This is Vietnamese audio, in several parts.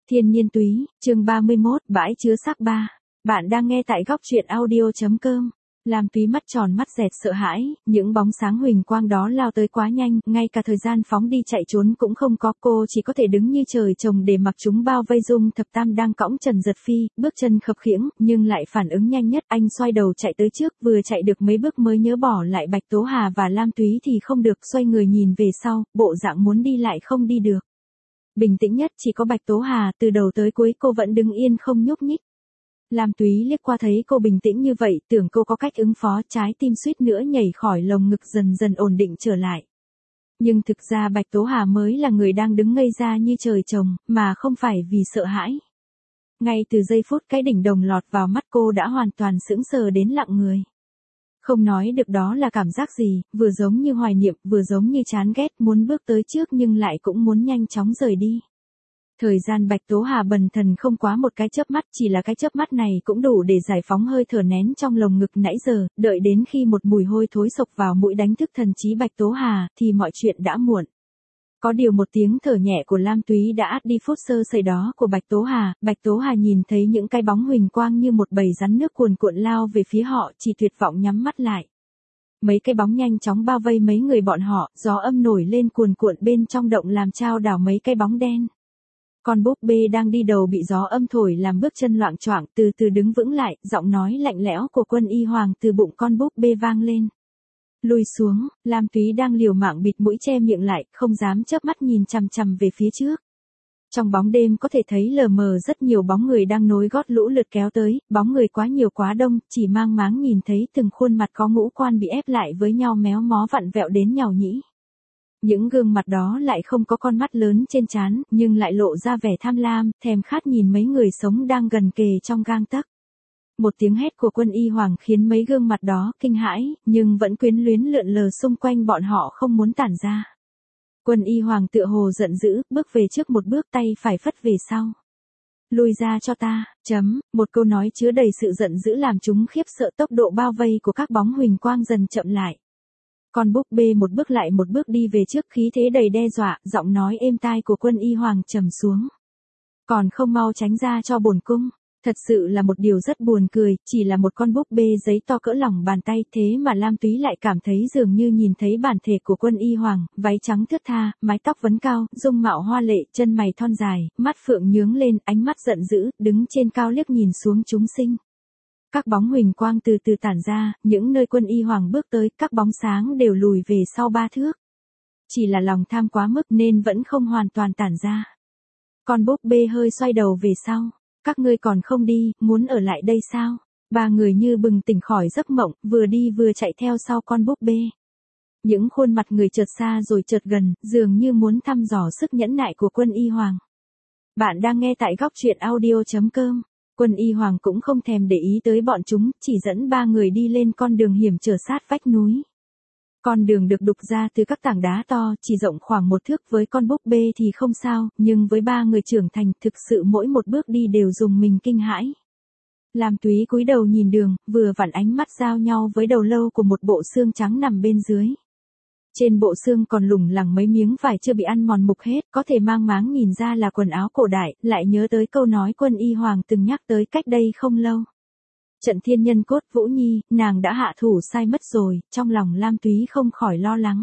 Thiên nhiên túy, chương 31, bãi chứa xác 3. Bạn đang nghe tại góc truyện audio.com. Lam Túy mắt tròn mắt dẹt sợ hãi, những bóng sáng huỳnh quang đó lao tới quá nhanh, ngay cả thời gian phóng đi chạy trốn cũng không có, cô chỉ có thể đứng như trời trồng để mặc chúng bao vây. Dung Thập Tam đang cõng Trần Giật Phi, bước chân khập khiễng, nhưng lại phản ứng nhanh nhất, anh xoay đầu chạy tới trước, vừa chạy được mấy bước mới nhớ bỏ lại Bạch Tố Hà và Lam Túy thì không được, xoay người nhìn về sau, bộ dạng muốn đi lại không đi được. Bình tĩnh nhất chỉ có Bạch Tố Hà, từ đầu tới cuối cô vẫn đứng yên không nhúc nhích. Lam Túy liếc qua thấy cô bình tĩnh như vậy, tưởng cô có cách ứng phó, trái tim suýt nữa nhảy khỏi lồng ngực, dần dần ổn định trở lại. Nhưng thực ra Bạch Tố Hà mới là người đang đứng ngây ra như trời trồng, mà không phải vì sợ hãi. Ngay từ giây phút cái đỉnh đồng lọt vào mắt cô đã hoàn toàn sững sờ đến lặng người. Không nói được đó là cảm giác gì, vừa giống như hoài niệm, vừa giống như chán ghét, muốn bước tới trước nhưng lại cũng muốn nhanh chóng rời đi. Thời gian Bạch Tố Hà bần thần không quá một cái chớp mắt, chỉ là cái chớp mắt này cũng đủ để giải phóng hơi thở nén trong lồng ngực nãy giờ, đợi đến khi một mùi hôi thối xộc vào mũi đánh thức thần trí Bạch Tố Hà, thì mọi chuyện đã muộn. Có điều một tiếng thở nhẹ của Lam Túy đã át đi phút sơ sẩy đó của Bạch Tố Hà nhìn thấy những cái bóng huỳnh quang như một bầy rắn nước cuồn cuộn lao về phía họ, chỉ tuyệt vọng nhắm mắt lại. Mấy cái bóng nhanh chóng bao vây mấy người bọn họ, gió âm nổi lên cuồn cuộn bên trong động làm chao đảo mấy cái bóng đen. Con búp bê đang đi đầu bị gió âm thổi làm bước chân loạng choạng, từ từ đứng vững lại, giọng nói lạnh lẽo của Quân Y Hoàng từ bụng con búp bê vang lên. Lùi xuống, Lam Túy đang liều mạng bịt mũi che miệng lại, không dám chớp mắt nhìn chằm chằm về phía trước. Trong bóng đêm có thể thấy lờ mờ rất nhiều bóng người đang nối gót lũ lượt kéo tới, bóng người quá nhiều quá đông, chỉ mang máng nhìn thấy từng khuôn mặt có ngũ quan bị ép lại với nhau méo mó vặn vẹo đến nhàu nhĩ. Những gương mặt đó lại không có con mắt lớn trên trán, nhưng lại lộ ra vẻ tham lam, thèm khát nhìn mấy người sống đang gần kề trong gang tấc. Một tiếng hét của Quân Y Hoàng khiến mấy gương mặt đó kinh hãi, nhưng vẫn quyến luyến lượn lờ xung quanh bọn họ không muốn tản ra. Quân Y Hoàng tựa hồ giận dữ, bước về trước một bước, tay phải phất về sau. Lùi ra cho ta, một câu nói chứa đầy sự giận dữ làm chúng khiếp sợ, tốc độ bao vây của các bóng huỳnh quang dần chậm lại. Con búp bê một bước lại một bước đi về trước, khí thế đầy đe dọa, giọng nói êm tai của Quân Y Hoàng trầm xuống. Còn không mau tránh ra cho bổn cung. Thật sự là một điều rất buồn cười, chỉ là một con búp bê giấy to cỡ lòng bàn tay, thế mà Lam Túy lại cảm thấy dường như nhìn thấy bản thể của Quân Y Hoàng, váy trắng thướt tha, mái tóc vấn cao, dung mạo hoa lệ, chân mày thon dài, mắt phượng nhướng lên, ánh mắt giận dữ, đứng trên cao liếc nhìn xuống chúng sinh. Các bóng huỳnh quang từ từ tản ra, những nơi Quân Y Hoàng bước tới, các bóng sáng đều lùi về sau 3 thước. Chỉ là lòng tham quá mức nên vẫn không hoàn toàn tản ra. Con búp bê hơi xoay đầu về sau. Các ngươi còn không đi, muốn ở lại đây sao? 3 người như bừng tỉnh khỏi giấc mộng, vừa đi vừa chạy theo sau con búp bê. Những khuôn mặt người chợt xa rồi chợt gần, dường như muốn thăm dò sức nhẫn nại của Quân Y Hoàng. Bạn đang nghe tại góc truyện audio.com. Quân Y Hoàng cũng không thèm để ý tới bọn chúng, chỉ dẫn 3 người đi lên con đường hiểm trở sát vách núi. Con đường được đục ra từ các tảng đá to, chỉ rộng khoảng 1 thước, với con búp bê thì không sao, nhưng với 3 người trưởng thành, thực sự mỗi một bước đi đều dùng mình kinh hãi. Lam Túy cúi đầu nhìn đường, vừa vặn ánh mắt giao nhau với đầu lâu của một bộ xương trắng nằm bên dưới. Trên bộ xương còn lủng lẳng mấy miếng vải chưa bị ăn mòn mục hết, có thể mang máng nhìn ra là quần áo cổ đại, lại nhớ tới câu nói Quân Y Hoàng từng nhắc tới cách đây không lâu. Trận thiên nhân cốt Vũ Nhi, nàng đã hạ thủ sai mất rồi, trong lòng Lam Túy không khỏi lo lắng.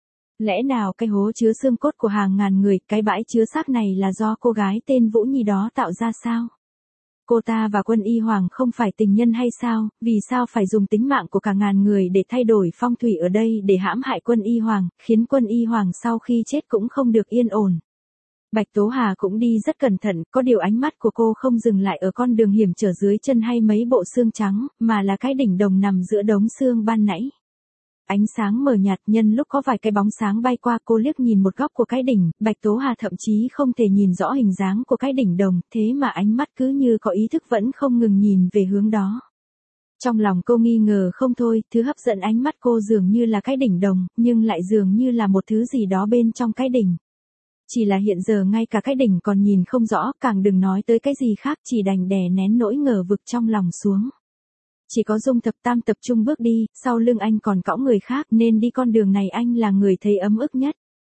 Lẽ nào cái hố chứa xương cốt của hàng ngàn người, cái bãi chứa xác này là do cô gái tên Vũ Nhi đó tạo ra sao? Cô ta và Quân Y Hoàng không phải tình nhân hay sao, vì sao phải dùng tính mạng của cả ngàn người để thay đổi phong thủy ở đây để hãm hại Quân Y Hoàng, khiến Quân Y Hoàng sau khi chết cũng không được yên ổn. Bạch Tố Hà cũng đi rất cẩn thận, có điều ánh mắt của cô không dừng lại ở con đường hiểm trở dưới chân hay mấy bộ xương trắng, mà là cái đỉnh đồng nằm giữa đống xương ban nãy. Ánh sáng mờ nhạt, nhân lúc có vài cái bóng sáng bay qua, cô liếc nhìn một góc của cái đỉnh, Bạch Tố Hà thậm chí không thể nhìn rõ hình dáng của cái đỉnh đồng, thế mà ánh mắt cứ như có ý thức vẫn không ngừng nhìn về hướng đó. Trong lòng cô nghi ngờ không thôi, thứ hấp dẫn ánh mắt cô dường như là cái đỉnh đồng, nhưng lại dường như là một thứ gì đó bên trong cái đỉnh. Chỉ là hiện giờ ngay cả cái đỉnh còn nhìn không rõ, càng đừng nói tới cái gì khác, chỉ đành đè nén nỗi ngờ vực trong lòng xuống. Chỉ có Dung Thập Tam tập trung bước đi, sau lưng anh còn cõng người khác, nên đi con đường này anh là người thấy ấm ức nhất.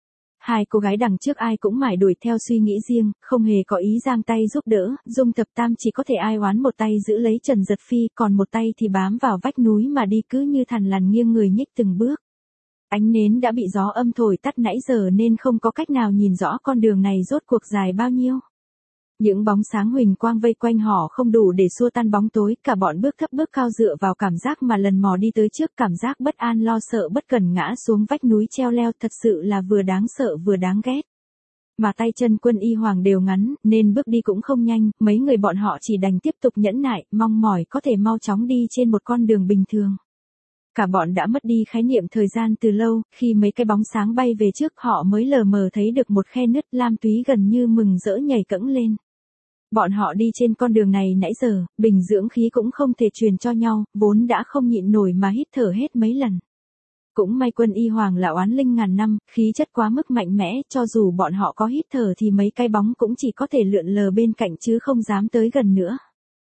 Hai cô gái đằng trước ai cũng mải đuổi theo suy nghĩ riêng, không hề có ý giang tay giúp đỡ, Dung Thập Tam chỉ có thể ai oán một tay giữ lấy Trần Giật Phi, còn một tay thì bám vào vách núi mà đi cứ như thằn lằn nghiêng người nhích từng bước. Ánh nến đã bị gió âm thổi tắt nãy giờ nên không có cách nào nhìn rõ con đường này rốt cuộc dài bao nhiêu. Những bóng sáng huỳnh quang vây quanh họ không đủ để xua tan bóng tối, cả bọn bước thấp bước cao dựa vào cảm giác mà lần mò đi tới trước, cảm giác bất an lo sợ bất cần ngã xuống vách núi treo leo thật sự là vừa đáng sợ vừa đáng ghét. Mà tay chân Quân Y Hoàng đều ngắn, nên bước đi cũng không nhanh, mấy người bọn họ chỉ đành tiếp tục nhẫn nại, mong mỏi có thể mau chóng đi trên một con đường bình thường. Cả bọn đã mất đi khái niệm thời gian từ lâu, khi mấy cái bóng sáng bay về trước họ mới lờ mờ thấy được một khe nứt. Lam Túy gần như mừng rỡ nhảy cẫng lên. Bọn họ đi trên con đường này nãy giờ, bình dưỡng khí cũng không thể truyền cho nhau, vốn đã không nhịn nổi mà hít thở hết mấy lần. Cũng may Quân Y Hoàng là oán linh ngàn năm, khí chất quá mức mạnh mẽ, cho dù bọn họ có hít thở thì mấy cái bóng cũng chỉ có thể lượn lờ bên cạnh chứ không dám tới gần nữa.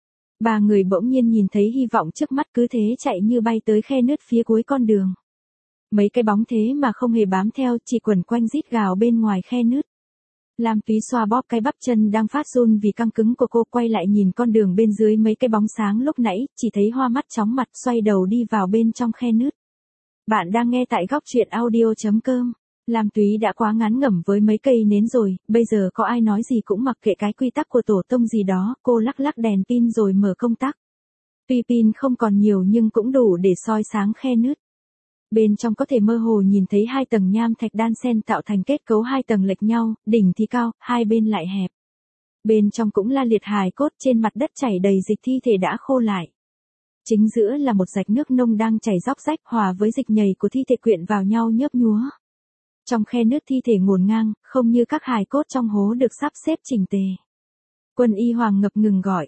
Ba người bỗng nhiên nhìn thấy hy vọng trước mắt, cứ thế chạy như bay tới khe nứt phía cuối con đường. Mấy cái bóng thế mà không hề bám theo, chỉ quẩn quanh rít gào bên ngoài khe nứt. Lam Túy xoa bóp cái bắp chân đang phát run vì căng cứng của cô, quay lại nhìn con đường bên dưới mấy cái bóng sáng lúc nãy, chỉ thấy hoa mắt chóng mặt, xoay đầu đi vào bên trong khe nứt. Bạn đang nghe tại góc truyện audio.com. Lam Túy đã quá ngán ngẩm với mấy cây nến rồi, bây giờ có ai nói gì cũng mặc kệ cái quy tắc của tổ tông gì đó, cô lắc lắc đèn pin rồi mở công tắc. Tuy pin không còn nhiều nhưng cũng đủ để soi sáng khe nứt. Bên trong có thể mơ hồ nhìn thấy hai tầng nham thạch đan xen tạo thành kết cấu hai tầng lệch nhau, đỉnh thì cao, hai bên lại hẹp. Bên trong cũng la liệt hài cốt, trên mặt đất chảy đầy dịch thi thể đã khô lại. Chính giữa là một rạch nước nông đang chảy róc rách, hòa với dịch nhầy của thi thể quyện vào nhau nhớp nhúa. Trong khe nứt thi thể ngổn ngang, không như các hài cốt trong hố được sắp xếp chỉnh tề. Quân Y Hoàng ngập ngừng gọi,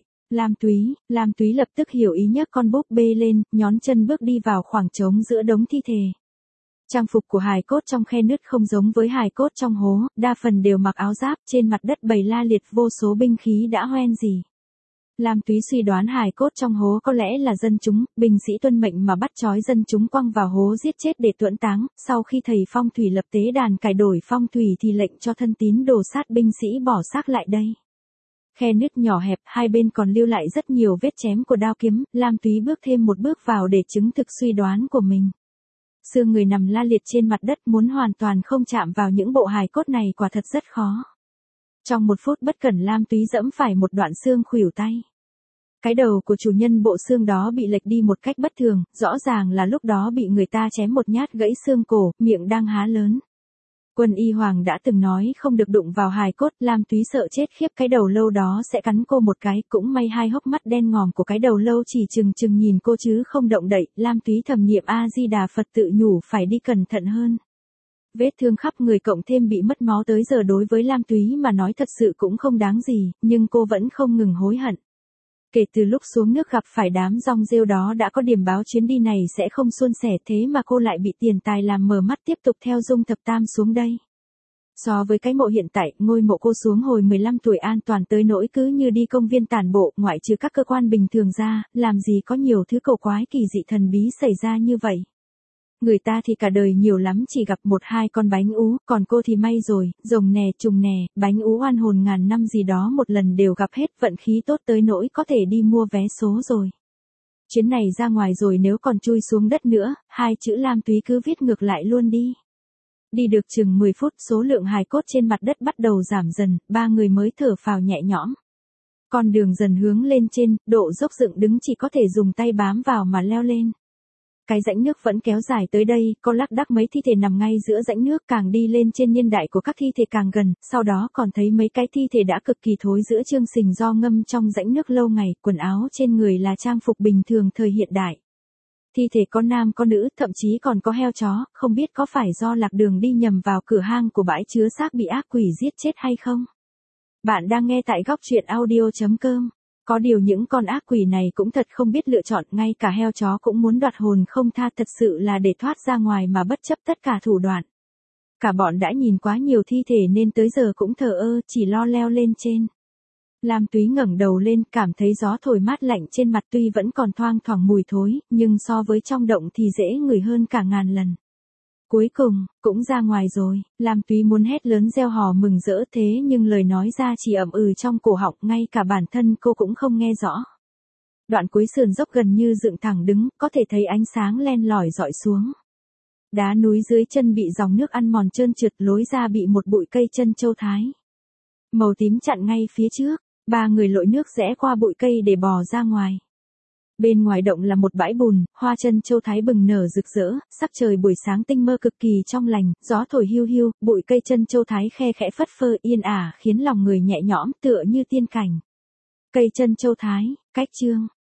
Lam Túy lập tức hiểu ý, nhấc con búp bê lên, nhón chân bước đi vào khoảng trống giữa đống thi thể. Trang phục của hài cốt trong khe nứt không giống với hài cốt trong hố, đa phần đều mặc áo giáp, trên mặt đất bày la liệt vô số binh khí đã hoen rỉ. Lam Túy suy đoán hài cốt trong hố có lẽ là dân chúng, binh sĩ tuân mệnh mà bắt trói dân chúng quăng vào hố giết chết để tuẫn táng, sau khi thầy phong thủy lập tế đàn cải đổi phong thủy thì lệnh cho thân tín đồ sát binh sĩ bỏ xác lại đây. Khe nứt nhỏ hẹp, hai bên còn lưu lại rất nhiều vết chém của đao kiếm, Lam Túy bước thêm một bước vào để chứng thực suy đoán của mình. Xương người nằm la liệt trên mặt đất, muốn hoàn toàn không chạm vào những bộ hài cốt này quả thật rất khó. Trong một phút bất cẩn, Lam Túy giẫm phải một đoạn xương khuỷu tay. Cái đầu của chủ nhân bộ xương đó bị lệch đi một cách bất thường, rõ ràng là lúc đó bị người ta chém một nhát gãy xương cổ, miệng đang há lớn. Quân Y Hoàng đã từng nói không được đụng vào hài cốt, Lam Túy sợ chết khiếp cái đầu lâu đó sẽ cắn cô một cái, cũng may hai hốc mắt đen ngòm của cái đầu lâu chỉ chừng nhìn cô chứ không động đậy, Lam Túy thầm niệm A Di Đà Phật tự nhủ phải đi cẩn thận hơn. Vết thương khắp người cộng thêm bị mất máu tới giờ đối với Lam Túy mà nói thật sự cũng không đáng gì, nhưng cô vẫn không ngừng hối hận. Kể từ lúc xuống nước gặp phải đám rong rêu đó đã có điểm báo chuyến đi này sẽ không suôn sẻ, thế mà cô lại bị tiền tài làm mờ mắt tiếp tục theo Dung Thập Tam xuống đây. So với cái mộ hiện tại, ngôi mộ cô xuống hồi 15 tuổi an toàn tới nỗi cứ như đi công viên tản bộ, ngoại trừ các cơ quan bình thường ra, làm gì có nhiều thứ cầu quái kỳ dị thần bí xảy ra như vậy. Người ta thì cả đời nhiều lắm chỉ gặp một hai con bánh ú, còn cô thì may rồi, rồng nè trùng nè, bánh ú oan hồn ngàn năm gì đó một lần đều gặp hết, vận khí tốt tới nỗi có thể đi mua vé số rồi. Chuyến này ra ngoài rồi nếu còn chui xuống đất nữa, hai chữ Lam Túy cứ viết ngược lại luôn đi. Đi được chừng 10 phút, số lượng hài cốt trên mặt đất bắt đầu giảm dần, ba người mới thở phào nhẹ nhõm. Con đường dần hướng lên trên, độ dốc dựng đứng chỉ có thể dùng tay bám vào mà leo lên. Cái rãnh nước vẫn kéo dài tới đây, có lác đác mấy thi thể nằm ngay giữa rãnh nước, càng đi lên trên niên đại của các thi thể càng gần, sau đó còn thấy mấy cái thi thể đã cực kỳ thối giữa chương sình do ngâm trong rãnh nước lâu ngày, quần áo trên người là trang phục bình thường thời hiện đại. Thi thể có nam có nữ, thậm chí còn có heo chó, không biết có phải do lạc đường đi nhầm vào cửa hang của bãi chứa xác bị ác quỷ giết chết hay không? Bạn đang nghe tại góc truyện audio.com. Có điều những con ác quỷ này cũng thật không biết lựa chọn, ngay cả heo chó cũng muốn đoạt hồn không tha, thật sự là để thoát ra ngoài mà bất chấp tất cả thủ đoạn. Cả bọn đã nhìn quá nhiều thi thể nên tới giờ cũng thờ ơ, chỉ lo leo lên trên. Lam Túy ngẩng đầu lên, cảm thấy gió thổi mát lạnh trên mặt, tuy vẫn còn thoang thoảng mùi thối, nhưng so với trong động thì dễ ngửi hơn cả ngàn lần. Cuối cùng, cũng ra ngoài rồi, Lam Túy muốn hét lớn reo hò mừng rỡ thế nhưng lời nói ra chỉ ậm ừ trong cổ họng, ngay cả bản thân cô cũng không nghe rõ. Đoạn cuối sườn dốc gần như dựng thẳng đứng, có thể thấy ánh sáng len lỏi dọi xuống. Đá núi dưới chân bị dòng nước ăn mòn trơn trượt, lối ra bị một bụi cây chân châu Thái màu tím chặn ngay phía trước, ba người lội nước rẽ qua bụi cây để bò ra ngoài. Bên ngoài động là một bãi bùn, hoa chân châu Thái bừng nở rực rỡ, sắc trời buổi sáng tinh mơ cực kỳ trong lành, gió thổi hiu hiu, bụi cây chân châu Thái khe khẽ phất phơ yên ả khiến lòng người nhẹ nhõm tựa như tiên cảnh. Cây chân châu Thái, cách chương.